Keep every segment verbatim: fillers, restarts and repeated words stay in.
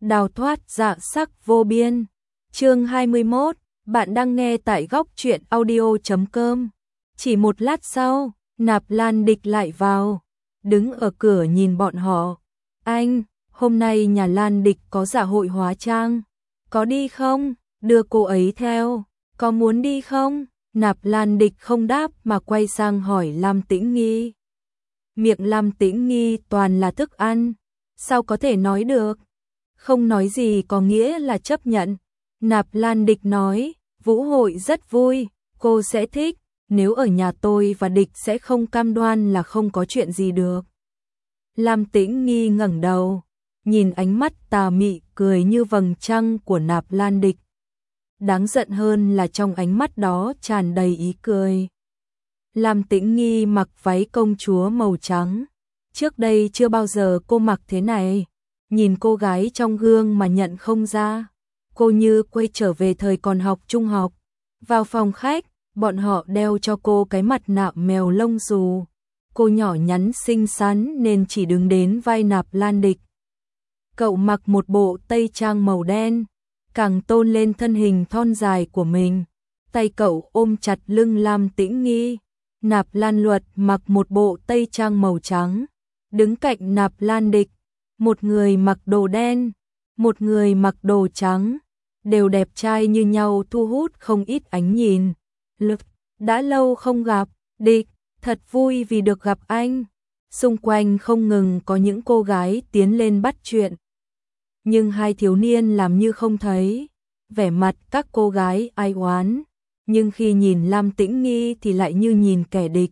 đào thoát dạ sắc vô biên. Chương hai mươi mốt, bạn đang nghe tại góc truyện audio chấm com. Chỉ một lát sau, Nạp Lan Địch lại vào, đứng ở cửa nhìn bọn họ. Anh, hôm nay nhà Lan Địch có dạ hội hóa trang, có đi không? Đưa cô ấy theo, có muốn đi không? Nạp Lan Địch không đáp mà quay sang hỏi Lam Tĩnh Nghi. Miệng Lam Tĩnh Nghi toàn là thức ăn, sao có thể nói được? Không nói gì có nghĩa là chấp nhận. Nạp Lan Địch nói, vũ hội rất vui, cô sẽ thích, nếu ở nhà tôi và Địch sẽ không cam đoan là không có chuyện gì được. Lam Tĩnh Nghi ngẩng đầu, nhìn ánh mắt tà mị cười như vầng trăng của Nạp Lan Địch. Đáng giận hơn là trong ánh mắt đó tràn đầy ý cười. Lam Tĩnh Nghi mặc váy công chúa màu trắng. Trước đây chưa bao giờ cô mặc thế này. Nhìn cô gái trong gương mà nhận không ra. Cô như quay trở về thời còn học trung học. Vào phòng khách, bọn họ đeo cho cô cái mặt nạ mèo lông xù. Cô nhỏ nhắn xinh xắn nên chỉ đứng đến vai Nạp Lan Địch. Cậu mặc một bộ tây trang màu đen, càng tôn lên thân hình thon dài của mình. Tay cậu ôm chặt lưng Lam Tĩnh Nghi. Nạp Lan Luật mặc một bộ tây trang màu trắng, đứng cạnh Nạp Lan Địch. Một người mặc đồ đen, một người mặc đồ trắng, đều đẹp trai như nhau thu hút không ít ánh nhìn. Lực, đã lâu không gặp, Địch, thật vui vì được gặp anh. Xung quanh không ngừng có những cô gái tiến lên bắt chuyện. Nhưng hai thiếu niên làm như không thấy, vẻ mặt các cô gái ai oán. Nhưng khi nhìn Lam Tĩnh Nghi thì lại như nhìn kẻ địch.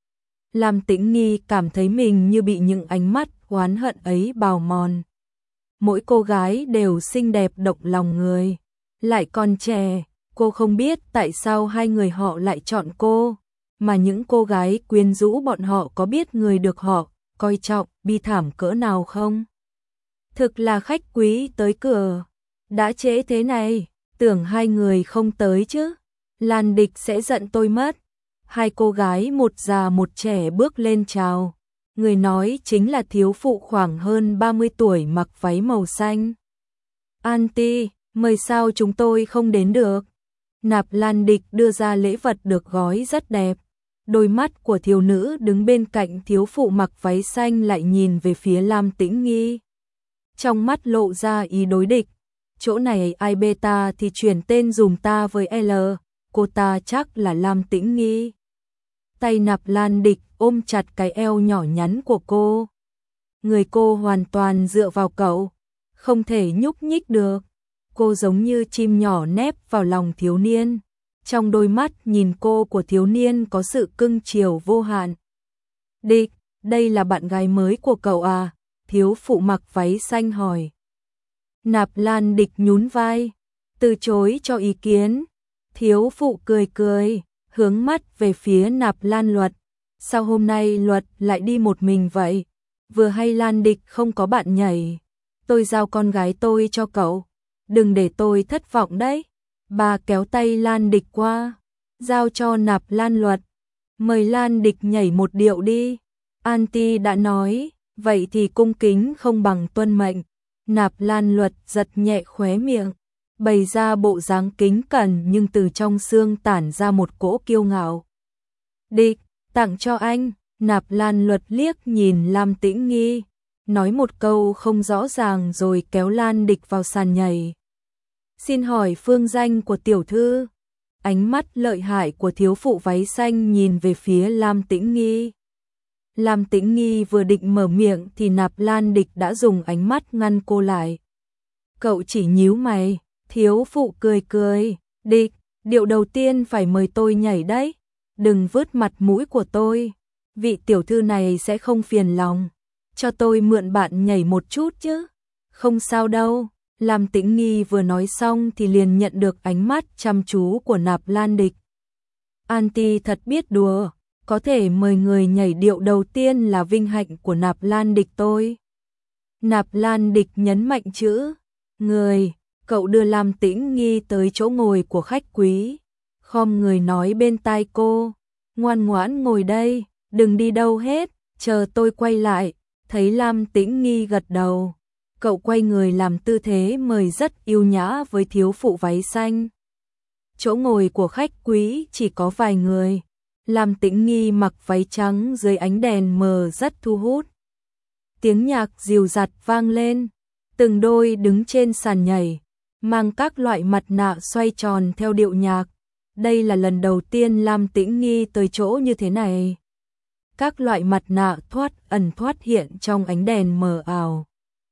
Lam Tĩnh Nghi cảm thấy mình như bị những ánh mắt oán hận ấy bào mòn. Mỗi cô gái đều xinh đẹp động lòng người, lại còn trẻ. Cô không biết tại sao hai người họ lại chọn cô, mà những cô gái quyến rũ bọn họ có biết người được họ coi trọng bi thảm cỡ nào không? Thực là khách quý tới cửa. Đã trễ thế này, tưởng hai người không tới chứ. Lan Địch sẽ giận tôi mất. Hai cô gái một già một trẻ bước lên chào. Người nói chính là thiếu phụ khoảng hơn ba mươi tuổi mặc váy màu xanh. Auntie, mời sao chúng tôi không đến được? Nạp Lan Địch đưa ra lễ vật được gói rất đẹp. Đôi mắt của thiếu nữ đứng bên cạnh thiếu phụ mặc váy xanh lại nhìn về phía Lam Tĩnh Nghi. Trong mắt lộ ra ý đối địch. Chỗ này ai bê ta thì chuyển tên dùm ta với L. Cô ta chắc là Lam Tĩnh Nghi. Tay Nạp Lan Địch ôm chặt cái eo nhỏ nhắn của cô. Người cô hoàn toàn dựa vào cậu, không thể nhúc nhích được. Cô giống như chim nhỏ nép vào lòng thiếu niên. Trong đôi mắt nhìn cô của thiếu niên có sự cưng chiều vô hạn. Địch, đây là bạn gái mới của cậu à? Thiếu phụ mặc váy xanh hỏi. Nạp Lan Địch nhún vai, từ chối cho ý kiến. Thiếu phụ cười cười, hướng mắt về phía Nạp Lan Luật. Sao hôm nay Luật lại đi một mình vậy? Vừa hay Lan Địch không có bạn nhảy. Tôi giao con gái tôi cho cậu. Đừng để tôi thất vọng đấy. Bà kéo tay Lan Địch qua, giao cho Nạp Lan Luật. Mời Lan Địch nhảy một điệu đi. Auntie đã nói, vậy thì cung kính không bằng tuân mệnh. Nạp Lan Luật giật nhẹ khóe miệng, bày ra bộ dáng kính cẩn nhưng từ trong xương tản ra một cỗ kiêu ngạo. Địch, tặng cho anh. Nạp Lan Luật liếc nhìn Lam Tĩnh Nghi, nói một câu không rõ ràng rồi kéo Lan Địch vào sàn nhảy. Xin hỏi phương danh của tiểu thư? Ánh mắt lợi hại của thiếu phụ váy xanh nhìn về phía Lam Tĩnh Nghi. Lam Tĩnh Nghi vừa định mở miệng thì Nạp Lan Địch đã dùng ánh mắt ngăn cô lại. Cậu chỉ nhíu mày. Thiếu phụ cười cười. Địch, điệu đầu tiên phải mời tôi nhảy đấy. Đừng vứt mặt mũi của tôi. Vị tiểu thư này sẽ không phiền lòng. Cho tôi mượn bạn nhảy một chút chứ. Không sao đâu. Lam Tĩnh Nghi vừa nói xong thì liền nhận được ánh mắt chăm chú của Nạp Lan Địch. Auntie thật biết đùa. Có thể mời người nhảy điệu đầu tiên là vinh hạnh của Nạp Lan Địch tôi. Nạp Lan Địch nhấn mạnh chữ người. Cậu đưa Lam Tĩnh Nghi tới chỗ ngồi của khách quý. Khom người nói bên tai cô. Ngoan ngoãn ngồi đây, đừng đi đâu hết, chờ tôi quay lại. Thấy Lam Tĩnh Nghi gật đầu. Cậu quay người làm tư thế mời rất yêu nhã với thiếu phụ váy xanh. Chỗ ngồi của khách quý chỉ có vài người. Lam Tĩnh Nghi mặc váy trắng dưới ánh đèn mờ rất thu hút. Tiếng nhạc dịu dặt vang lên, từng đôi đứng trên sàn nhảy, mang các loại mặt nạ xoay tròn theo điệu nhạc. Đây là lần đầu tiên Lam Tĩnh Nghi tới chỗ như thế này. Các loại mặt nạ thoát ẩn thoát hiện trong ánh đèn mờ ảo.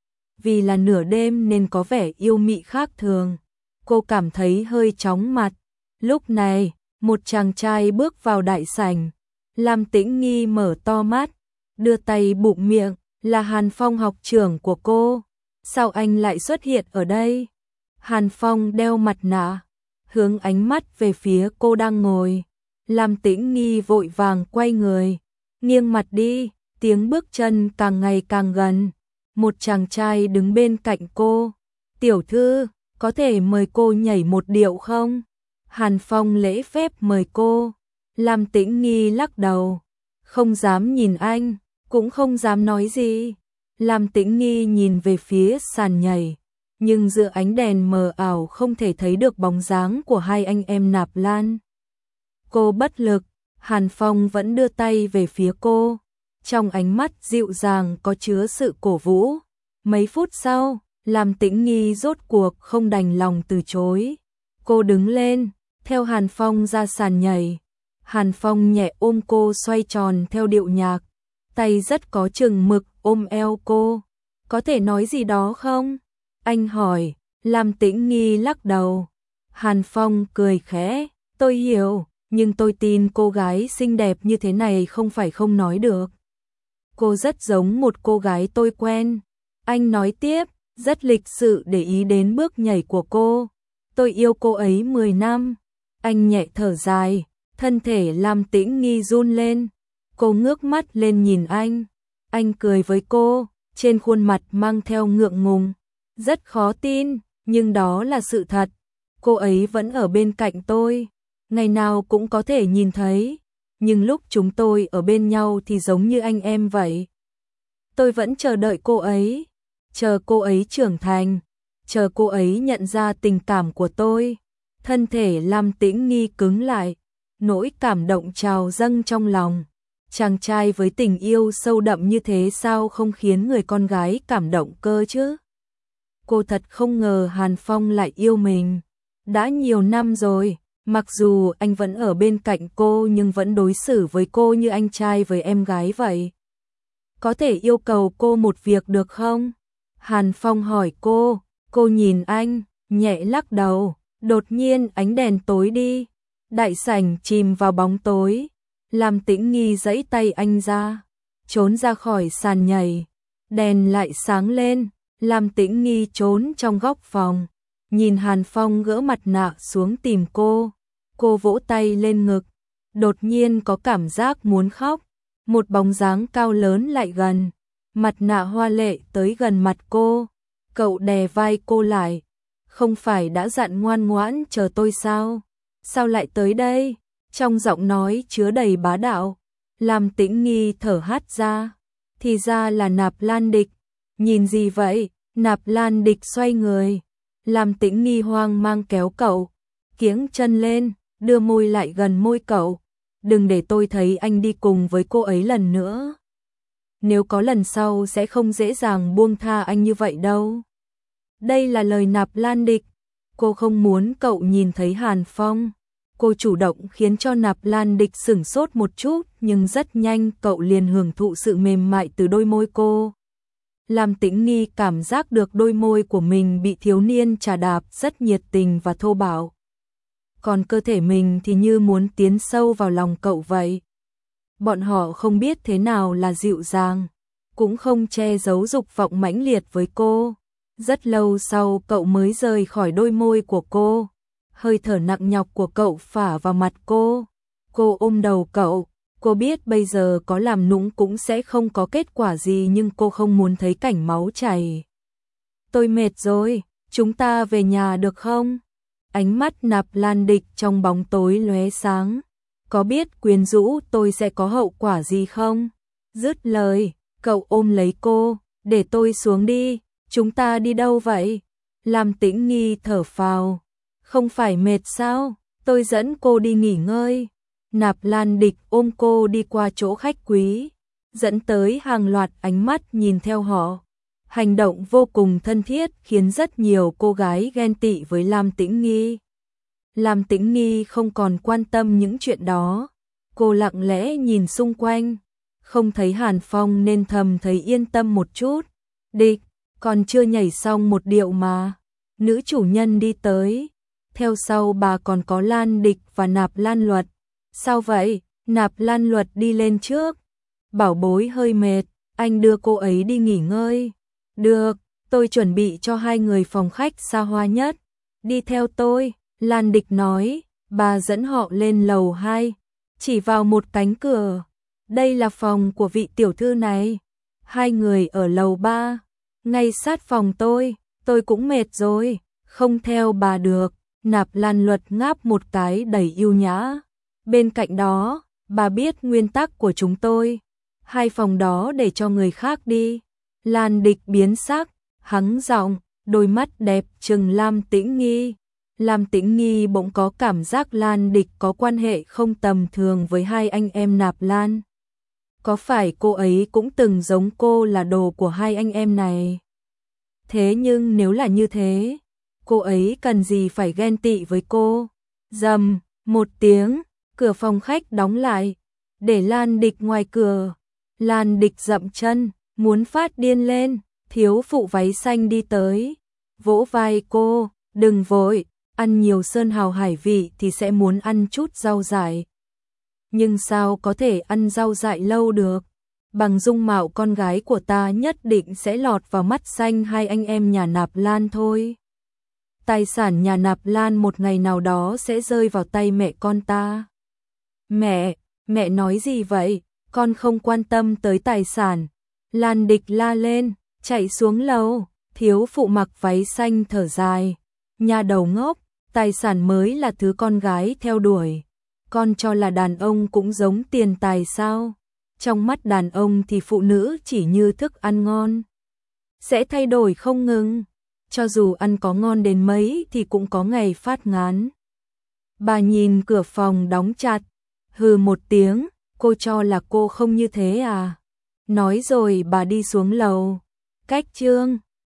Vì là nửa đêm nên có vẻ yêu mị khác thường. Cô cảm thấy hơi chóng mặt. Lúc này, một chàng trai bước vào đại sảnh. Lam Tĩnh Nghi mở to mắt, đưa tay bụng miệng, là Hàn Phong học trưởng của cô. Sao anh lại xuất hiện ở đây? Hàn Phong đeo mặt nạ, hướng ánh mắt về phía cô đang ngồi. Lam Tĩnh Nghi vội vàng quay người, nghiêng mặt đi, tiếng bước chân càng ngày càng gần. Một chàng trai đứng bên cạnh cô. Tiểu thư, có thể mời cô nhảy một điệu không? Hàn Phong lễ phép mời cô. Lam Tĩnh Nghi lắc đầu, không dám nhìn anh, cũng không dám nói gì. Lam Tĩnh Nghi nhìn về phía sàn nhảy, nhưng giữa ánh đèn mờ ảo không thể thấy được bóng dáng của hai anh em Nạp Lan. Cô bất lực, Hàn Phong vẫn đưa tay về phía cô, trong ánh mắt dịu dàng có chứa sự cổ vũ. Mấy phút sau, Lam Tĩnh Nghi rốt cuộc không đành lòng từ chối. Cô đứng lên, theo Hàn Phong ra sàn nhảy. Hàn Phong nhẹ ôm cô xoay tròn theo điệu nhạc, tay rất có chừng mực ôm eo cô. Có thể nói gì đó không? Anh hỏi. Lam Tĩnh Nghi lắc đầu. Hàn Phong cười khẽ, tôi hiểu, nhưng tôi tin cô gái xinh đẹp như thế này không phải không nói được. Cô rất giống một cô gái tôi quen. Anh nói tiếp, rất lịch sự để ý đến bước nhảy của cô. Tôi yêu cô ấy mười năm. Anh nhẹ thở dài, thân thể Lam Tĩnh Nghi run lên. Cô ngước mắt lên nhìn anh. Anh cười với cô, trên khuôn mặt mang theo ngượng ngùng. Rất khó tin, nhưng đó là sự thật. Cô ấy vẫn ở bên cạnh tôi, ngày nào cũng có thể nhìn thấy. Nhưng lúc chúng tôi ở bên nhau thì giống như anh em vậy. Tôi vẫn chờ đợi cô ấy, chờ cô ấy trưởng thành, chờ cô ấy nhận ra tình cảm của tôi. Thân thể Lam Tĩnh Nghi cứng lại, nỗi cảm động trào dâng trong lòng. Chàng trai với tình yêu sâu đậm như thế sao không khiến người con gái cảm động cơ chứ? Cô thật không ngờ Hàn Phong lại yêu mình. Đã nhiều năm rồi, mặc dù anh vẫn ở bên cạnh cô nhưng vẫn đối xử với cô như anh trai với em gái vậy. Có thể yêu cầu cô một việc được không? Hàn Phong hỏi cô, cô nhìn anh, nhẹ lắc đầu. Đột nhiên ánh đèn tối đi, đại sảnh chìm vào bóng tối. Lam Tĩnh Nghi giãy tay anh ra, trốn ra khỏi sàn nhảy. Đèn lại sáng lên, Lam Tĩnh Nghi trốn trong góc phòng, nhìn Hàn Phong gỡ mặt nạ xuống tìm cô. Cô vỗ tay lên ngực, đột nhiên có cảm giác muốn khóc. Một bóng dáng cao lớn lại gần, mặt nạ hoa lệ tới gần mặt cô. Cậu đè vai cô lại. Không phải đã dặn ngoan ngoãn chờ tôi sao? Sao lại tới đây? Trong giọng nói chứa đầy bá đạo. Lam Tĩnh Nghi thở hắt ra. Thì ra là Nạp Lan Địch. Nhìn gì vậy? Nạp Lan Địch xoay người. Lam Tĩnh Nghi hoang mang kéo cậu, kiếng chân lên, đưa môi lại gần môi cậu. Đừng để tôi thấy anh đi cùng với cô ấy lần nữa. Nếu có lần sau sẽ không dễ dàng buông tha anh như vậy đâu. Đây là lời Nạp Lan Địch. Cô không muốn cậu nhìn thấy Hàn Phong. Cô chủ động khiến cho Nạp Lan Địch sửng sốt một chút, nhưng rất nhanh cậu liền hưởng thụ sự mềm mại từ đôi môi cô. Lam Tĩnh Nghi cảm giác được đôi môi của mình bị thiếu niên trà đạp rất nhiệt tình và thô bạo. Còn cơ thể mình thì như muốn tiến sâu vào lòng cậu vậy. Bọn họ không biết thế nào là dịu dàng, cũng không che giấu dục vọng mãnh liệt với cô. Rất lâu sau cậu mới rời khỏi đôi môi của cô. Hơi thở nặng nhọc của cậu phả vào mặt cô. Cô ôm đầu cậu. Cô biết bây giờ có làm nũng cũng sẽ không có kết quả gì, nhưng cô không muốn thấy cảnh máu chảy. Tôi mệt rồi, chúng ta về nhà được không? Ánh mắt Nạp Lan Địch trong bóng tối lóe sáng. Có biết quyến rũ tôi sẽ có hậu quả gì không? Dứt lời, cậu ôm lấy cô, để tôi xuống đi. chúng ta đi đâu vậy? Lam Tĩnh Nghi thở phào, không phải mệt sao, tôi dẫn cô đi nghỉ ngơi. Nạp Lan Địch ôm cô đi qua chỗ khách quý, dẫn tới hàng loạt ánh mắt nhìn theo họ. Hành động vô cùng thân thiết khiến rất nhiều cô gái ghen tị với Lam Tĩnh Nghi. Lam Tĩnh Nghi không còn quan tâm những chuyện đó, cô lặng lẽ nhìn xung quanh, không thấy Hàn Phong nên thầm thấy yên tâm một chút. Địch, còn chưa nhảy xong một điệu mà. Nữ chủ nhân đi tới, theo sau bà còn có Lan Địch và Nạp Lan Luật. Sao vậy? Nạp Lan Luật đi lên trước. Bảo bối hơi mệt, anh đưa cô ấy đi nghỉ ngơi. Được, tôi chuẩn bị cho hai người phòng khách xa hoa nhất. Đi theo tôi, Lan Địch nói, bà dẫn họ lên lầu hai, chỉ vào một cánh cửa. Đây là phòng của vị tiểu thư này. Hai người ở lầu ba, ngay sát phòng tôi, tôi cũng mệt rồi, không theo bà được. Nạp Lan Luật ngáp một cái đầy yêu nhã. Bên cạnh đó, bà biết nguyên tắc của chúng tôi, hai phòng đó để cho người khác đi. Lan Địch biến sắc, hắng giọng, đôi mắt đẹp trừng Lam Tĩnh Nghi. Lam Tĩnh Nghi bỗng có cảm giác Lan Địch có quan hệ không tầm thường với hai anh em Nạp Lan. Có phải cô ấy cũng từng giống cô là đồ của hai anh em này? Thế nhưng nếu là như thế, cô ấy cần gì phải ghen tị với cô? Rầm, một tiếng, cửa phòng khách đóng lại, để Lan Địch ngoài cửa. Lan Địch dậm chân, muốn phát điên lên, thiếu phụ váy xanh đi tới, vỗ vai cô, đừng vội, ăn nhiều sơn hào hải vị thì sẽ muốn ăn chút rau dại. Nhưng sao có thể ăn rau dại lâu được? Bằng dung mạo con gái của ta nhất định sẽ lọt vào mắt xanh hai anh em nhà Nạp Lan thôi. Tài sản nhà Nạp Lan một ngày nào đó sẽ rơi vào tay mẹ con ta. Mẹ, mẹ nói gì vậy? Con không quan tâm tới tài sản. Lan Địch la lên, chạy xuống lầu. Thiếu phụ mặc váy xanh thở dài. Nhà đầu ngốc, tài sản mới là thứ con gái theo đuổi. Con cho là đàn ông cũng giống tiền tài sao? Trong mắt đàn ông thì phụ nữ chỉ như thức ăn ngon, sẽ thay đổi không ngừng. Cho dù ăn có ngon đến mấy thì cũng có ngày phát ngán. Bà nhìn cửa phòng đóng chặt, hừ một tiếng, cô cho là cô không như thế à? Nói rồi bà đi xuống lầu. Cách chương